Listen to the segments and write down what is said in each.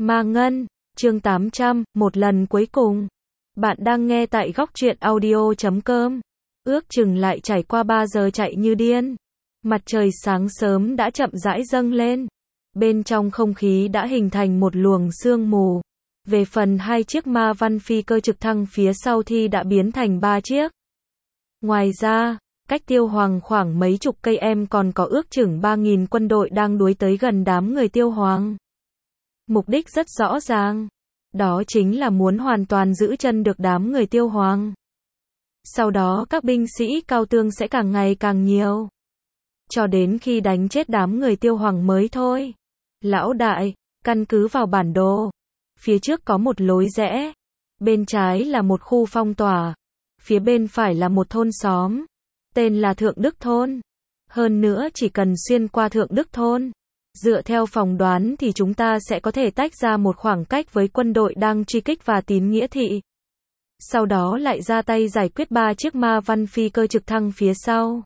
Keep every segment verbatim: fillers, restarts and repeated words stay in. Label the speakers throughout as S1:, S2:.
S1: Ma Ngân, chương tám trăm, một lần cuối cùng. Bạn đang nghe tại góc truyện audio chấm com. Ước chừng lại trải qua ba giờ chạy như điên. Mặt trời sáng sớm đã chậm rãi dâng lên. Bên trong không khí đã hình thành một luồng sương mù. Về phần hai chiếc ma văn phi cơ trực thăng phía sau thì đã biến thành ba chiếc. Ngoài ra, cách Tiêu Hoàng khoảng mấy chục cây em còn có ước chừng ba nghìn quân đội đang đuổi tới gần đám người Tiêu Hoàng. Mục đích rất rõ ràng. Đó chính là muốn hoàn toàn giữ chân được đám người Tiêu Hoàng. Sau đó các binh sĩ cao tương sẽ càng ngày càng nhiều. Cho đến khi đánh chết đám người Tiêu Hoàng mới thôi. Lão đại, căn cứ vào bản đồ. Phía trước có một lối rẽ. Bên trái là một khu phong tỏa. Phía bên phải là một thôn xóm. Tên là Thượng Đức Thôn. Hơn nữa chỉ cần xuyên qua Thượng Đức Thôn. Dựa theo phỏng đoán thì chúng ta sẽ có thể tách ra một khoảng cách với quân đội đang truy kích và tín nghĩa thị. Sau đó lại ra tay giải quyết ba chiếc ma văn phi cơ trực thăng phía sau.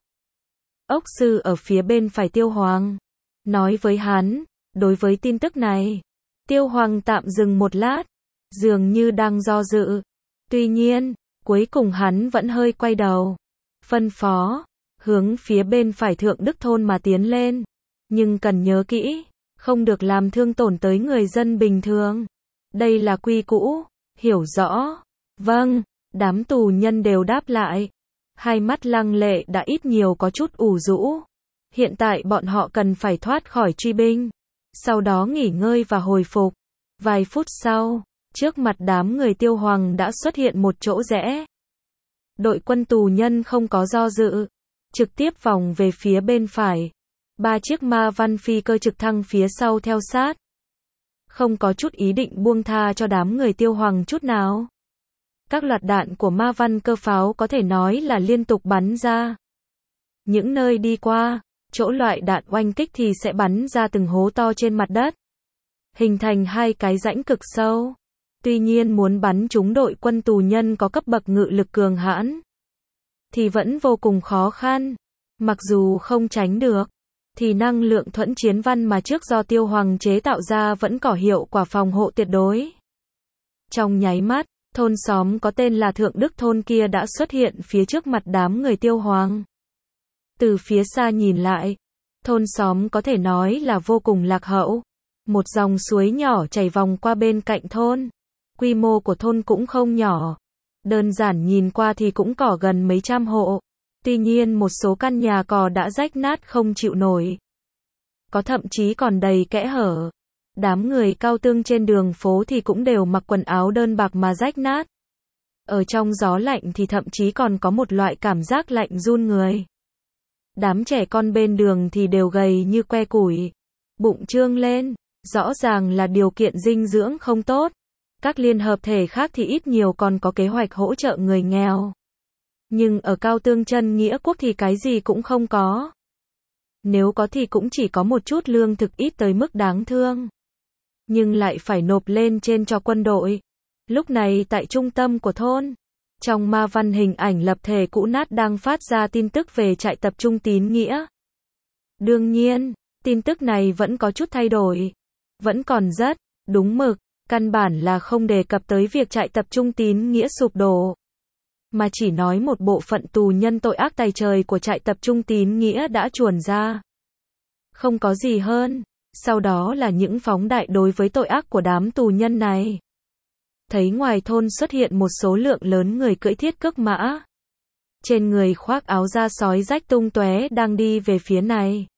S1: Ốc sư ở phía bên phải Tiêu Hoàng. Nói với hắn, đối với tin tức này. Tiêu Hoàng tạm dừng một lát. Dường như đang do dự. Tuy nhiên, cuối cùng hắn vẫn hơi quay đầu. Phân phó, hướng phía bên phải Thượng Đức Thôn mà tiến lên. Nhưng cần nhớ kỹ, không được làm thương tổn tới người dân bình thường. Đây là quy cũ, hiểu rõ. Vâng, đám tù nhân đều đáp lại. Hai mắt Lăng Lệ đã ít nhiều có chút ủ rũ. Hiện tại bọn họ cần phải thoát khỏi truy binh. Sau đó nghỉ ngơi và hồi phục. Vài phút sau, trước mặt đám người Tiêu Hoàng đã xuất hiện một chỗ rẽ. Đội quân tù nhân không có do dự. Trực tiếp vòng về phía bên phải. Ba chiếc ma văn phi cơ trực thăng phía sau theo sát. Không có chút ý định buông tha cho đám người Tiêu Hoàng chút nào. Các loạt đạn của ma văn cơ pháo có thể nói là liên tục bắn ra. Những nơi đi qua, chỗ loại đạn oanh kích thì sẽ bắn ra từng hố to trên mặt đất. Hình thành hai cái rãnh cực sâu. Tuy nhiên muốn bắn trúng đội quân tù nhân có cấp bậc ngự lực cường hãn thì vẫn vô cùng khó khăn. Mặc dù không tránh được, thì năng lượng thuẫn chiến văn mà trước do Tiêu Hoàng chế tạo ra vẫn có hiệu quả phòng hộ tuyệt đối. Trong nháy mắt, thôn xóm có tên là Thượng Đức Thôn kia đã xuất hiện phía trước mặt đám người Tiêu Hoàng. Từ phía xa nhìn lại, thôn xóm có thể nói là vô cùng lạc hậu. Một dòng suối nhỏ chảy vòng qua bên cạnh thôn. Quy mô của thôn cũng không nhỏ. Đơn giản nhìn qua thì cũng có gần mấy trăm hộ. Tuy nhiên một số căn nhà cò đã rách nát không chịu nổi. Có thậm chí còn đầy kẽ hở. Đám người cao tương trên đường phố thì cũng đều mặc quần áo đơn bạc mà rách nát. Ở trong gió lạnh thì thậm chí còn có một loại cảm giác lạnh run người. Đám trẻ con bên đường thì đều gầy như que củi. Bụng trương lên, rõ ràng là điều kiện dinh dưỡng không tốt. Các liên hợp thể khác thì ít nhiều còn có kế hoạch hỗ trợ người nghèo. Nhưng ở Cao Tương Chân Nghĩa Quốc thì cái gì cũng không có. Nếu có thì cũng chỉ có một chút lương thực ít tới mức đáng thương. Nhưng lại phải nộp lên trên cho quân đội. Lúc này tại trung tâm của thôn, trong ma văn hình ảnh lập thể cũ nát đang phát ra tin tức về trại tập trung tín nghĩa. Đương nhiên, tin tức này vẫn có chút thay đổi. Vẫn còn rất đúng mực, căn bản là không đề cập tới việc trại tập trung tín nghĩa sụp đổ. Mà chỉ nói một bộ phận tù nhân tội ác tày trời của trại tập trung tín nghĩa đã chuồn ra. Không có gì hơn, sau đó là những phóng đại đối với tội ác của đám tù nhân này. Thấy ngoài thôn xuất hiện một số lượng lớn người cưỡi thiết cước mã. Trên người khoác áo da sói rách tung tóe đang đi về phía này.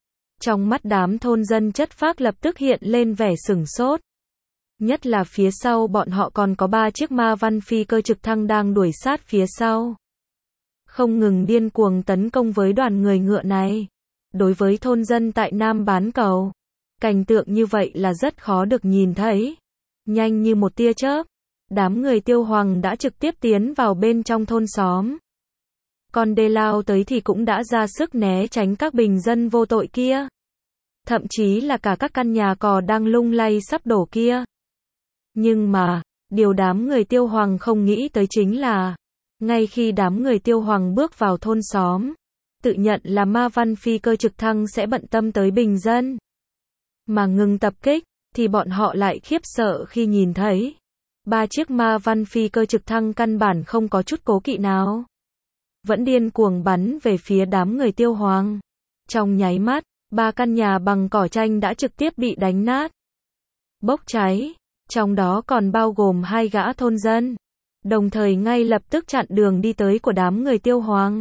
S1: Trong mắt đám thôn dân chất phác lập tức hiện lên vẻ sửng sốt. Nhất là phía sau bọn họ còn có ba chiếc ma văn phi cơ trực thăng đang đuổi sát phía sau. Không ngừng điên cuồng tấn công với đoàn người ngựa này. Đối với thôn dân tại Nam Bán Cầu, cảnh tượng như vậy là rất khó được nhìn thấy. Nhanh như một tia chớp, đám người Tiêu Hoàng đã trực tiếp tiến vào bên trong thôn xóm. Còn đê lao tới thì cũng đã ra sức né tránh các bình dân vô tội kia. Thậm chí là cả các căn nhà cò đang lung lay sắp đổ kia. Nhưng mà, điều đám người Tiêu Hoàng không nghĩ tới chính là, ngay khi đám người Tiêu Hoàng bước vào thôn xóm, tự nhận là ma văn phi cơ trực thăng sẽ bận tâm tới bình dân. Mà ngừng tập kích, thì bọn họ lại khiếp sợ khi nhìn thấy ba chiếc ma văn phi cơ trực thăng căn bản không có chút cố kỵ nào, vẫn điên cuồng bắn về phía đám người Tiêu Hoàng. Trong nháy mắt, ba căn nhà bằng cỏ tranh đã trực tiếp bị đánh nát, bốc cháy, trong đó còn bao gồm hai gã thôn dân, đồng thời ngay lập tức chặn đường đi tới của đám người Tiêu Hoàng.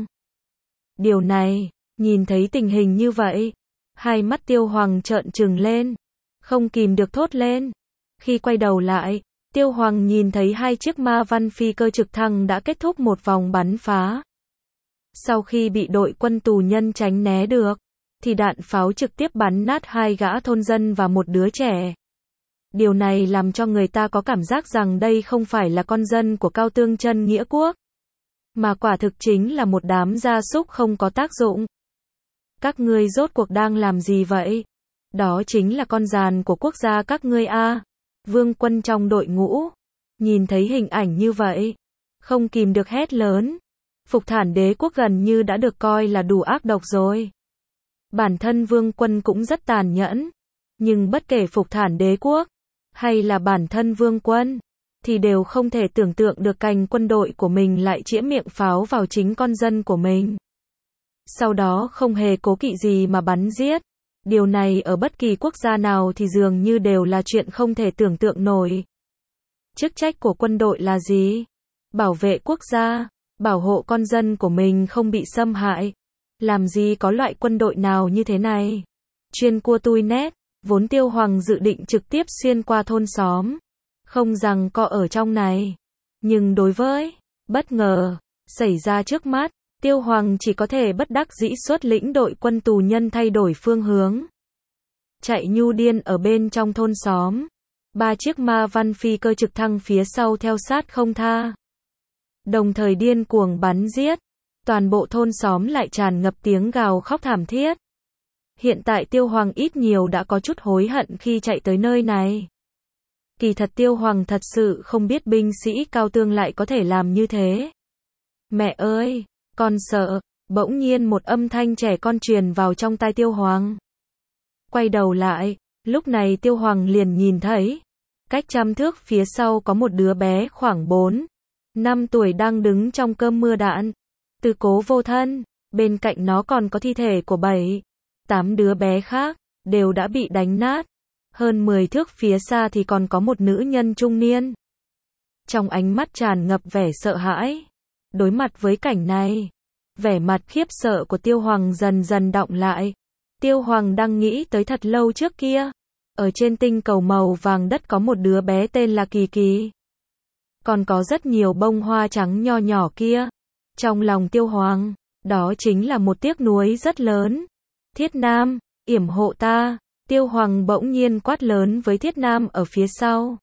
S1: Điều này, nhìn thấy tình hình như vậy, hai mắt Tiêu Hoàng trợn trừng lên, không kìm được thốt lên. Khi quay đầu lại, Tiêu Hoàng nhìn thấy hai chiếc ma văn phi cơ trực thăng đã kết thúc một vòng bắn phá. Sau khi bị đội quân tù nhân tránh né được, thì đạn pháo trực tiếp bắn nát hai gã thôn dân và một đứa trẻ. Điều này làm cho người ta có cảm giác rằng đây không phải là con dân của Cao Tương Chân Nghĩa Quốc, mà quả thực chính là một đám gia súc không có tác dụng. Các ngươi rốt cuộc đang làm gì vậy? Đó chính là con giàn của quốc gia các ngươi a. Vương Quân trong đội ngũ, nhìn thấy hình ảnh như vậy, không kìm được hét lớn. Phục Thản Đế quốc gần như đã được coi là đủ ác độc rồi. Bản thân Vương Quân cũng rất tàn nhẫn, nhưng bất kể Phục Thản Đế quốc, hay là bản thân Vương Quân, thì đều không thể tưởng tượng được cảnh quân đội của mình lại chĩa miệng pháo vào chính con dân của mình. Sau đó không hề cố kỵ gì mà bắn giết. Điều này ở bất kỳ quốc gia nào thì dường như đều là chuyện không thể tưởng tượng nổi. Chức trách của quân đội là gì? Bảo vệ quốc gia, bảo hộ con dân của mình không bị xâm hại. Làm gì có loại quân đội nào như thế này? Chuyên cua tui nét, vốn Tiêu Hoàng dự định trực tiếp xuyên qua thôn xóm, không rằng co ở trong này. Nhưng đối với bất ngờ xảy ra trước mắt, Tiêu Hoàng chỉ có thể bất đắc dĩ xuất lĩnh đội quân tù nhân thay đổi phương hướng, chạy nhu điên ở bên trong thôn xóm. Ba chiếc ma văn phi cơ trực thăng phía sau theo sát không tha, đồng thời điên cuồng bắn giết. Toàn bộ thôn xóm lại tràn ngập tiếng gào khóc thảm thiết. Hiện tại Tiêu Hoàng ít nhiều đã có chút hối hận khi chạy tới nơi này. Kỳ thật Tiêu Hoàng thật sự không biết binh sĩ Cao Tương lại có thể làm như thế. Mẹ ơi, con sợ. Bỗng nhiên một âm thanh trẻ con truyền vào trong tai Tiêu Hoàng. Quay đầu lại, lúc này Tiêu Hoàng liền nhìn thấy, cách trăm thước phía sau có một đứa bé khoảng bốn, năm tuổi đang đứng trong cơn mưa đạn. Tư Cố vô thân, bên cạnh nó còn có thi thể của bảy, tám đứa bé khác, đều đã bị đánh nát. Hơn mười thước phía xa thì còn có một nữ nhân trung niên. Trong ánh mắt tràn ngập vẻ sợ hãi. Đối mặt với cảnh này, vẻ mặt khiếp sợ của Tiêu Hoàng dần dần đọng lại. Tiêu Hoàng đang nghĩ tới thật lâu trước kia. Ở trên tinh cầu màu vàng đất có một đứa bé tên là Kỳ Kỳ. Còn có rất nhiều bông hoa trắng nho nhỏ kia. Trong lòng Tiêu Hoàng, đó chính là một tiếc nuối rất lớn. Thiết Nam, yểm hộ ta. Tiêu Hoàng bỗng nhiên quát lớn với Thiết Nam ở phía sau.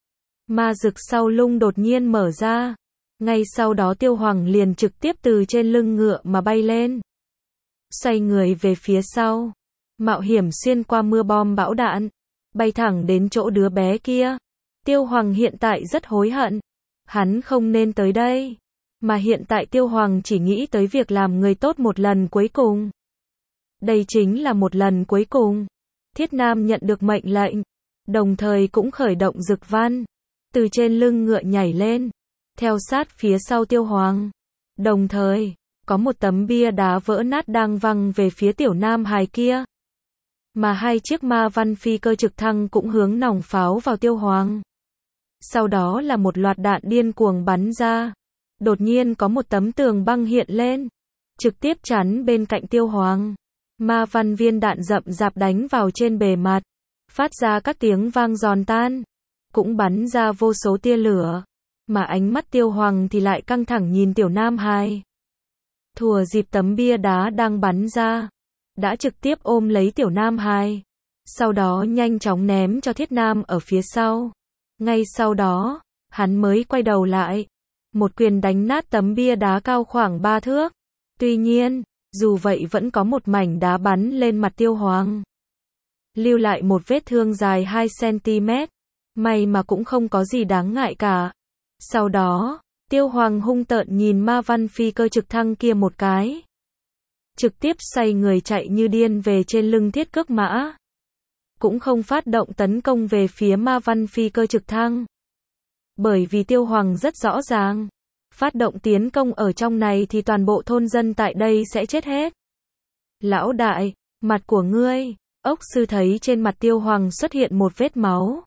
S1: Ma rực sau lưng đột nhiên mở ra. Ngay sau đó Tiêu Hoàng liền trực tiếp từ trên lưng ngựa mà bay lên. Xoay người về phía sau. Mạo hiểm xuyên qua mưa bom bão đạn. Bay thẳng đến chỗ đứa bé kia. Tiêu Hoàng hiện tại rất hối hận. Hắn không nên tới đây. Mà hiện tại Tiêu Hoàng chỉ nghĩ tới việc làm người tốt một lần cuối cùng. Đây chính là một lần cuối cùng. Thiết Nam nhận được mệnh lệnh, đồng thời cũng khởi động dực văn, từ trên lưng ngựa nhảy lên, theo sát phía sau Tiêu Hoàng. Đồng thời, có một tấm bia đá vỡ nát đang văng về phía tiểu nam hài kia. Mà hai chiếc ma văn phi cơ trực thăng cũng hướng nòng pháo vào Tiêu Hoàng. Sau đó là một loạt đạn điên cuồng bắn ra. Đột nhiên có một tấm tường băng hiện lên, trực tiếp chắn bên cạnh Tiêu Hoàng. Ma văn viên đạn rậm rạp đánh vào trên bề mặt, phát ra các tiếng vang giòn tan, cũng bắn ra vô số tia lửa, mà ánh mắt Tiêu Hoàng thì lại căng thẳng nhìn tiểu nam hài. Thừa dịp tấm bia đá đang bắn ra, đã trực tiếp ôm lấy tiểu nam hài, sau đó nhanh chóng ném cho Thiết Nam ở phía sau. Ngay sau đó, hắn mới quay đầu lại, một quyền đánh nát tấm bia đá cao khoảng ba thước. Tuy nhiên, dù vậy vẫn có một mảnh đá bắn lên mặt Tiêu Hoàng, lưu lại một vết thương dài hai xăng-ti-mét, may mà cũng không có gì đáng ngại cả. Sau đó, Tiêu Hoàng hung tợn nhìn ma văn phi cơ trực thăng kia một cái, trực tiếp xoay người chạy như điên về trên lưng Thiết Cước Mã. cũng không phát động tấn công về phía ma văn phi cơ trực thăng. Bởi vì Tiêu Hoàng rất rõ ràng, phát động tiến công ở trong này thì toàn bộ thôn dân tại đây sẽ chết hết. Lão đại, mặt của ngươi, ốc sư thấy trên mặt Tiêu Hoàng xuất hiện một vết máu.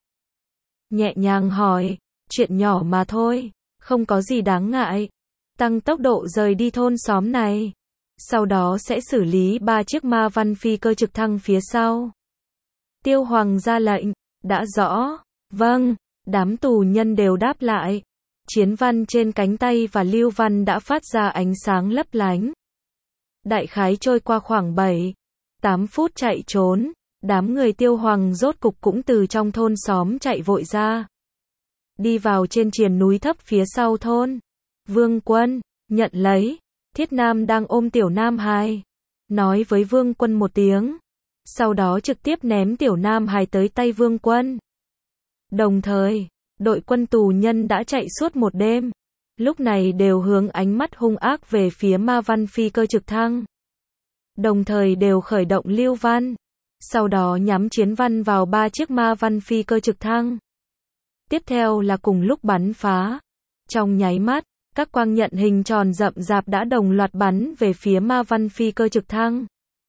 S1: Nhẹ nhàng hỏi, chuyện nhỏ mà thôi, không có gì đáng ngại. Tăng tốc độ rời đi thôn xóm này. Sau đó sẽ xử lý ba chiếc ma văn phi cơ trực thăng phía sau. Tiêu Hoàng ra lệnh, đã rõ, vâng, đám tù nhân đều đáp lại. Chiến văn trên cánh tay và lưu văn đã phát ra ánh sáng lấp lánh. Đại khái trôi qua khoảng bảy, tám phút chạy trốn, đám người Tiêu Hoàng rốt cục cũng từ trong thôn xóm chạy vội ra. Đi vào trên triền núi thấp phía sau thôn. Vương Quân, nhận lấy. Thiết Nam đang ôm Tiểu Nam Hài. Nói với Vương Quân một tiếng. Sau đó trực tiếp ném Tiểu Nam Hài tới tay Vương Quân. Đồng thời, đội quân tù nhân đã chạy suốt một đêm. Lúc này đều hướng ánh mắt hung ác về phía ma văn phi cơ trực thăng. Đồng thời đều khởi động lưu văn. Sau đó nhắm chiến văn vào ba chiếc ma văn phi cơ trực thăng. Tiếp theo là cùng lúc bắn phá. Trong nháy mắt, các quang nhận hình tròn rậm rạp đã đồng loạt bắn về phía ma văn phi cơ trực thăng.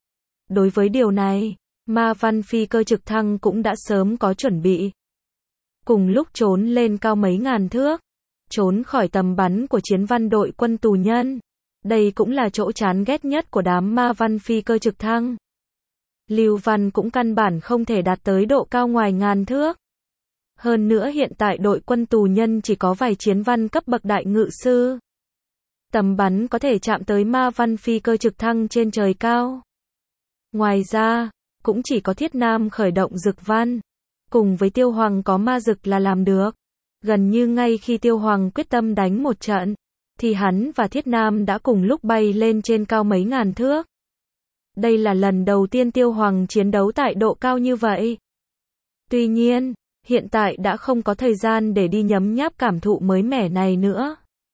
S1: Đối với điều này, ma văn phi cơ trực thăng cũng đã sớm có chuẩn bị. Cùng lúc trốn lên cao mấy ngàn thước, trốn khỏi tầm bắn của chiến văn đội quân tù nhân. Đây cũng là chỗ chán ghét nhất của đám ma văn phi cơ trực thăng. Lưu văn cũng căn bản không thể đạt tới độ cao ngoài ngàn thước. Hơn nữa hiện tại đội quân tù nhân chỉ có vài chiến văn cấp bậc đại ngự sư. Tầm bắn có thể chạm tới ma văn phi cơ trực thăng trên trời cao. Ngoài ra, cũng chỉ có Thiết Nam khởi động dực văn. Cùng với Tiêu Hoàng có ma dực là làm được. Gần như ngay khi Tiêu Hoàng quyết tâm đánh một trận, thì hắn và Thiết Nam đã cùng lúc bay lên trên cao mấy ngàn thước. Đây là lần đầu tiên Tiêu Hoàng chiến đấu tại độ cao như vậy. Tuy nhiên, hiện tại đã không có thời gian để đi nhấm nháp cảm thụ mới mẻ này nữa.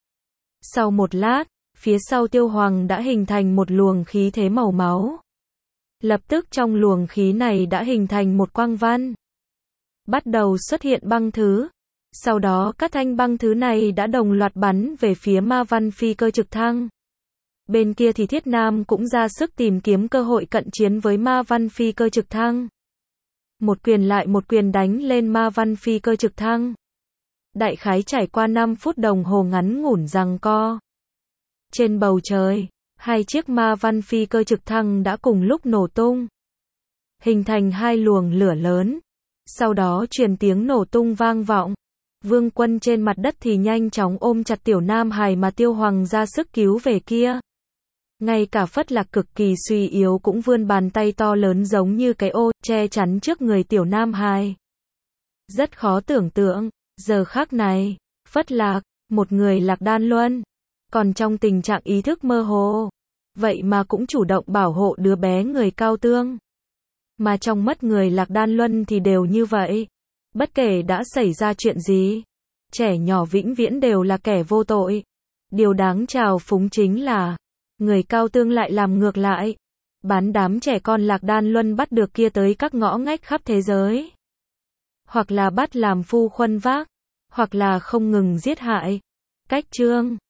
S1: Sau một lát, phía sau Tiêu Hoàng đã hình thành một luồng khí thế màu máu. Lập tức trong luồng khí này đã hình thành một quang văn. Bắt đầu xuất hiện băng thứ. Sau đó các thanh băng thứ này đã đồng loạt bắn về phía ma văn phi cơ trực thăng. Bên kia thì Thiết Nam cũng ra sức tìm kiếm cơ hội cận chiến với ma văn phi cơ trực thăng. Một quyền lại một quyền đánh lên ma văn phi cơ trực thăng. Đại khái trải qua năm phút đồng hồ ngắn ngủn giằng co. Trên bầu trời, hai chiếc ma văn phi cơ trực thăng đã cùng lúc nổ tung. Hình thành hai luồng lửa lớn. Sau đó truyền tiếng nổ tung vang vọng. Vương Quân trên mặt đất thì nhanh chóng ôm chặt Tiểu Nam Hài mà Tiêu Hoàng ra sức cứu về kia. Ngay cả Phất Lạc cực kỳ suy yếu cũng vươn bàn tay to lớn giống như cái ô, che chắn trước người Tiểu Nam Hài. Rất khó tưởng tượng, giờ khắc này, Phất Lạc, một người Lạc Đan Luân, còn trong tình trạng ý thức mơ hồ, vậy mà cũng chủ động bảo hộ đứa bé người Cao Tương. Mà trong mắt người Lạc Đan Luân thì đều như vậy. Bất kể đã xảy ra chuyện gì, trẻ nhỏ vĩnh viễn đều là kẻ vô tội. Điều đáng trào phúng chính là, người Cao Tương lại làm ngược lại. Bán đám trẻ con Lạc Đan Luân bắt được kia tới các ngõ ngách khắp thế giới. Hoặc là bắt làm phu khuân vác, hoặc là không ngừng giết hại. Cách chương